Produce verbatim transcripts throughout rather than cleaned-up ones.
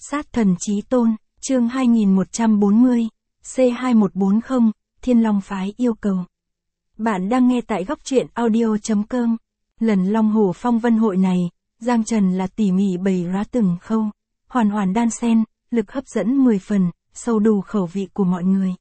Sát thần chí tôn, chương hai nghìn một trăm bốn mươi, C hai một bốn không, Thiên Long phái yêu cầu. Bạn đang nghe tại góc truyện audio chấm com. Lần Long Hổ Phong Vân hội này, Giang Trần là tỉ mỉ bày ra từng khâu, hoàn hoàn đan xen, lực hấp dẫn mười phần, sâu đủ khẩu vị của mọi người.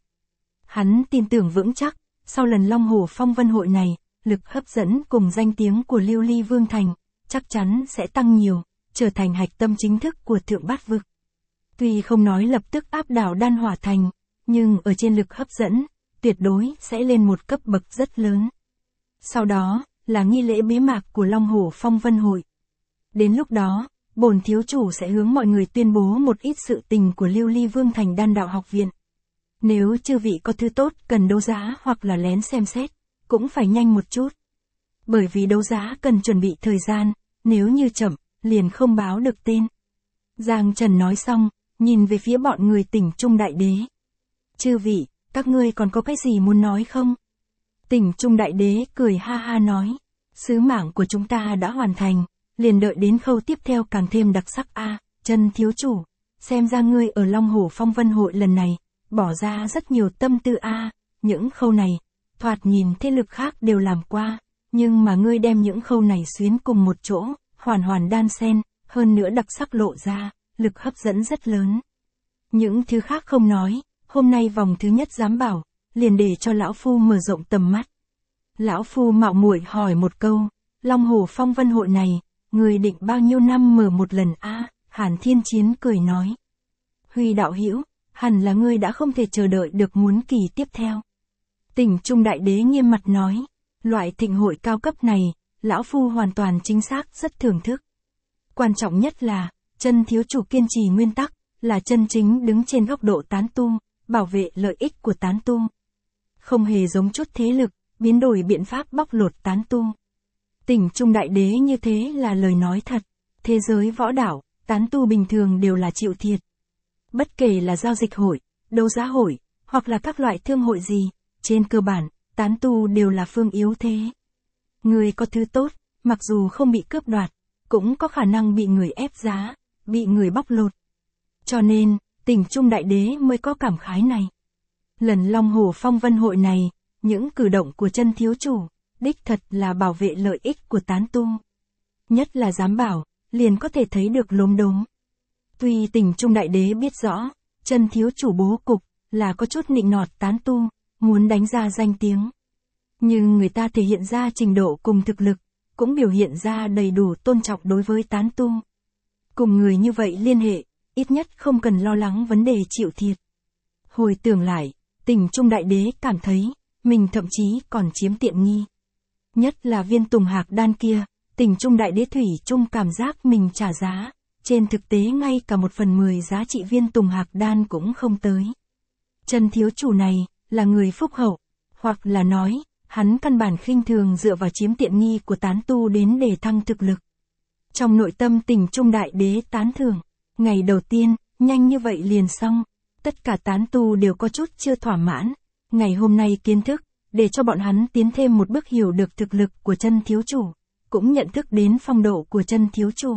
Hắn tin tưởng vững chắc, sau lần Long Hổ Phong Vân hội này, lực hấp dẫn cùng danh tiếng của Lưu Ly Vương Thành, chắc chắn sẽ tăng nhiều, trở thành hạch tâm chính thức của Thượng Bát Vực. Tuy không nói lập tức áp đảo Đan Hỏa Thành, nhưng ở trên lực hấp dẫn, tuyệt đối sẽ lên một cấp bậc rất lớn. Sau đó, là nghi lễ bế mạc của Long Hổ Phong Vân hội. Đến lúc đó, bổn thiếu chủ sẽ hướng mọi người tuyên bố một ít sự tình của Lưu Ly Vương Thành Đan Đạo Học Viện. Nếu chư vị có thứ tốt cần đấu giá hoặc là lén xem xét, cũng phải nhanh một chút. Bởi vì đấu giá cần chuẩn bị thời gian, nếu như chậm, liền không báo được tên. Giang Trần nói xong, nhìn về phía bọn người Tỉnh Trung Đại Đế. Chư vị, các ngươi còn có cái gì muốn nói không? Tỉnh Trung Đại Đế cười ha ha nói, sứ mạng của chúng ta đã hoàn thành, liền đợi đến khâu tiếp theo càng thêm đặc sắc a. À, Trần thiếu chủ, xem ra ngươi ở Long Hổ Phong Vân hội lần này, bỏ ra rất nhiều tâm tư a. À, những khâu này, thoạt nhìn thế lực khác đều làm qua, nhưng mà ngươi đem những khâu này xuyến cùng một chỗ, hoàn hoàn đan xen, hơn nữa đặc sắc lộ ra, lực hấp dẫn rất lớn. Những thứ khác không nói, hôm nay vòng thứ nhất giám bảo, liền để cho lão phu mở rộng tầm mắt. Lão phu mạo muội hỏi một câu, Long Hổ Phong Vân hội này, người định bao nhiêu năm mở một lần a? À, Hàn Thiên Chiến cười nói. Huy đạo hữu, hẳn là ngươi đã không thể chờ đợi được muốn kỳ tiếp theo. Tỉnh Trung Đại Đế nghiêm mặt nói, loại thịnh hội cao cấp này, lão phu hoàn toàn chính xác rất thưởng thức. Quan trọng nhất là, chân thiếu chủ kiên trì nguyên tắc, là chân chính đứng trên góc độ tán tu, bảo vệ lợi ích của tán tu. Không hề giống chút thế lực, biến đổi biện pháp bóc lột tán tu. Tỉnh Trung Đại Đế như thế là lời nói thật, thế giới võ đạo, tán tu bình thường đều là chịu thiệt. Bất kể là giao dịch hội, đấu giá hội, hoặc là các loại thương hội gì, trên cơ bản, tán tu đều là phương yếu thế. Người có thứ tốt, mặc dù không bị cướp đoạt, cũng có khả năng bị người ép giá, bị người bóc lột. Cho nên, Tỉnh Trung Đại Đế mới có cảm khái này. Lần Long Hổ Phong Vân hội này, những cử động của chân thiếu chủ, đích thật là bảo vệ lợi ích của tán tu. Nhất là giám bảo, liền có thể thấy được lốm đốm. Tuy Tỉnh Trung Đại Đế biết rõ, chân thiếu chủ bố cục, là có chút nịnh nọt tán tu, muốn đánh ra danh tiếng. Nhưng người ta thể hiện ra trình độ cùng thực lực, cũng biểu hiện ra đầy đủ tôn trọng đối với tán tu. Cùng người như vậy liên hệ, ít nhất không cần lo lắng vấn đề chịu thiệt. Hồi tưởng lại, Tỉnh Trung Đại Đế cảm thấy, mình thậm chí còn chiếm tiện nghi. Nhất là viên tùng hạc đan kia, Tỉnh Trung Đại Đế thủy chung cảm giác mình trả giá, trên thực tế ngay cả một phần mười giá trị viên tùng hạc đan cũng không tới. Chân thiếu chủ này, là người phúc hậu, hoặc là nói, hắn căn bản khinh thường dựa vào chiếm tiện nghi của tán tu đến để thăng thực lực. Trong nội tâm Tỉnh Trung Đại Đế tán thưởng, ngày đầu tiên, nhanh như vậy liền xong, tất cả tán tu đều có chút chưa thỏa mãn, ngày hôm nay kiến thức, để cho bọn hắn tiến thêm một bước hiểu được thực lực của chân thiếu chủ, cũng nhận thức đến phong độ của chân thiếu chủ.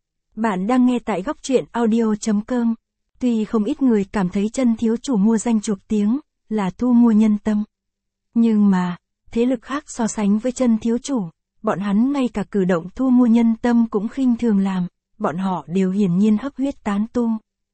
Bạn đang nghe tại góc truyện audio chấm com, tuy không ít người cảm thấy chân thiếu chủ mua danh chuộc tiếng, là thu mua nhân tâm. Nhưng mà, thế lực khác so sánh với chân thiếu chủ, bọn hắn ngay cả cử động thu mua nhân tâm cũng khinh thường làm, bọn họ đều hiển nhiên hấp huyết tán tu.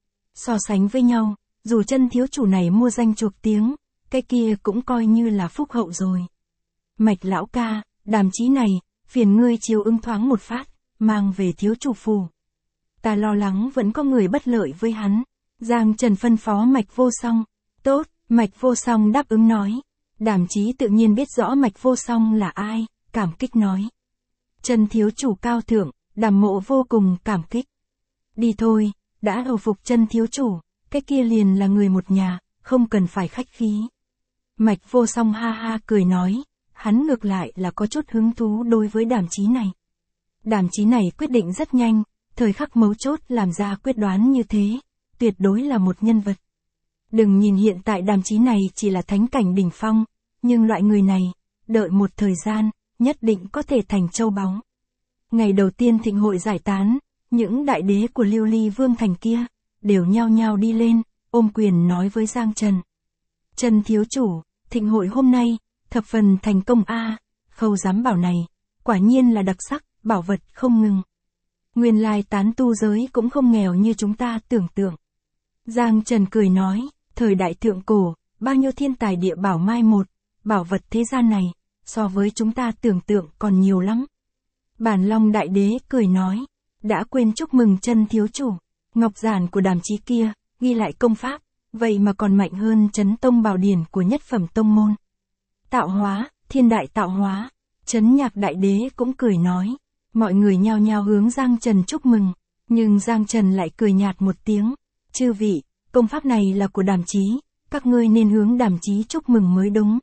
So sánh với nhau, dù chân thiếu chủ này mua danh chuộc tiếng, cái kia cũng coi như là phúc hậu rồi. Mạch lão ca, đàm chí này, phiền ngươi chiếu ứng thoáng một phát, mang về thiếu chủ phủ. Ta lo lắng vẫn có người bất lợi với hắn. Giang Trần phân phó Mạch Vô Song. Tốt, Mạch Vô Song đáp ứng nói. Đàm chí tự nhiên biết rõ Mạch Vô Song là ai, cảm kích nói. Chân thiếu chủ cao thượng, Đàm mộ vô cùng cảm kích. Đi thôi, đã hầu phục chân thiếu chủ, cái kia liền là người một nhà, không cần phải khách khí. Mạch Vô Song ha ha cười nói, hắn ngược lại là có chút hứng thú đối với đàm chí này. Đàm chí này quyết định rất nhanh, thời khắc mấu chốt làm ra quyết đoán như thế, tuyệt đối là một nhân vật. Đừng nhìn hiện tại đàm chí này chỉ là thánh cảnh đỉnh phong, nhưng loại người này, đợi một thời gian, nhất định có thể thành châu báu. Ngày đầu tiên thịnh hội giải tán, những đại đế của Lưu Ly Vương Thành kia, đều nhao nhao đi lên, ôm quyền nói với Giang Trần. Trần thiếu chủ, thịnh hội hôm nay, thập phần thành công a, khâu giám bảo này, quả nhiên là đặc sắc, bảo vật không ngừng. Nguyên lai tán tu giới cũng không nghèo như chúng ta tưởng tượng. Giang Trần cười nói, thời đại thượng cổ, bao nhiêu thiên tài địa bảo mai một, bảo vật thế gian này, so với chúng ta tưởng tượng còn nhiều lắm. Bản Long Đại Đế cười nói, đã quên chúc mừng Trần thiếu chủ, ngọc giản của Đàm Chí kia, ghi lại công pháp, vậy mà còn mạnh hơn Chấn Tông Bảo Điển của nhất phẩm tông môn. Tạo hóa, thiên đại tạo hóa, Trấn Nhạc Đại Đế cũng cười nói, mọi người nhao nhao hướng Giang Trần chúc mừng, nhưng Giang Trần lại cười nhạt một tiếng, chư vị, công pháp này là của Đàm Chí, các ngươi nên hướng Đàm Chí chúc mừng mới đúng.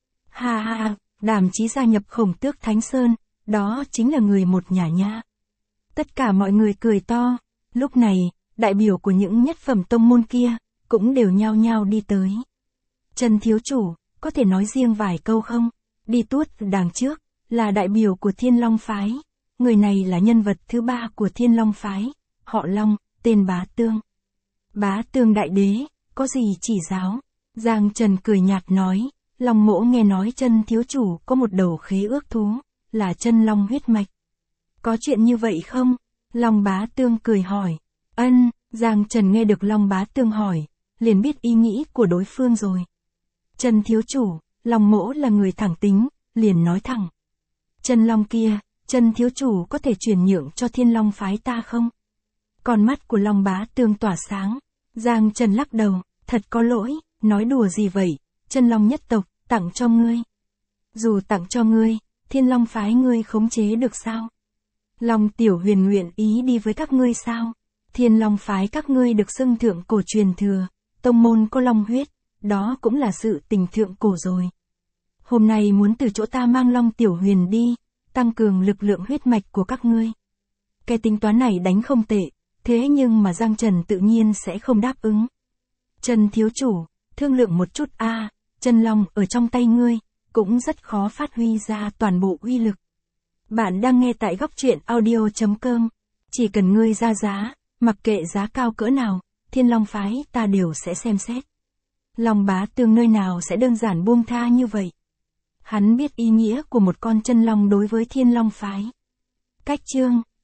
Ha ha ha, Đàm Chí gia nhập Khổng Tước Thánh Sơn, đó chính là người một nhà nha. Tất cả mọi người cười to, lúc này, đại biểu của những nhất phẩm tông môn kia, cũng đều nhao nhao đi tới. Trần thiếu chủ, có thể nói riêng vài câu không? Đi tuốt đằng trước, là đại biểu của Thiên Long Phái. Người này là nhân vật thứ ba của Thiên Long Phái, họ Long, tên Bá Tương. Bá Tương Đại Đế, có gì chỉ giáo? Giang Trần cười nhạt nói, Long mỗ nghe nói Trần thiếu chủ có một đầu khế ước thú, là chân long huyết mạch. Có chuyện như vậy không? Long Bá Tương cười hỏi. Ân, Giang Trần nghe được Long Bá Tương hỏi, liền biết ý nghĩ của đối phương rồi. Trần thiếu chủ, Long mỗ là người thẳng tính, liền nói thẳng. Chân long kia, Trần thiếu chủ có thể chuyển nhượng cho Thiên Long Phái ta không? Con mắt của Long Bá Tương tỏa sáng. Giang Trần lắc đầu, thật có lỗi, nói đùa gì vậy, chân long nhất tộc, tặng cho ngươi. Dù tặng cho ngươi, Thiên Long Phái ngươi khống chế được sao? Long Tiểu Huyền nguyện ý đi với các ngươi sao? Thiên Long Phái các ngươi được xưng thượng cổ truyền thừa, tông môn có long huyết, đó cũng là sự tình thượng cổ rồi. Hôm nay muốn từ chỗ ta mang Long Tiểu Huyền đi, tăng cường lực lượng huyết mạch của các ngươi. Cái tính toán này đánh không tệ, thế nhưng mà Giang Trần tự nhiên sẽ không đáp ứng. Trần thiếu chủ, thương lượng một chút a, à, chân long ở trong tay ngươi, cũng rất khó phát huy ra toàn bộ uy lực. Bạn đang nghe tại góc truyện audio chấm com, chỉ cần ngươi ra giá, mặc kệ giá cao cỡ nào, Thiên Long Phái ta đều sẽ xem xét. Long Bá Tương nơi nào sẽ đơn giản buông tha như vậy. Hắn biết ý nghĩa của một con chân long đối với Thiên Long Phái. Cách chương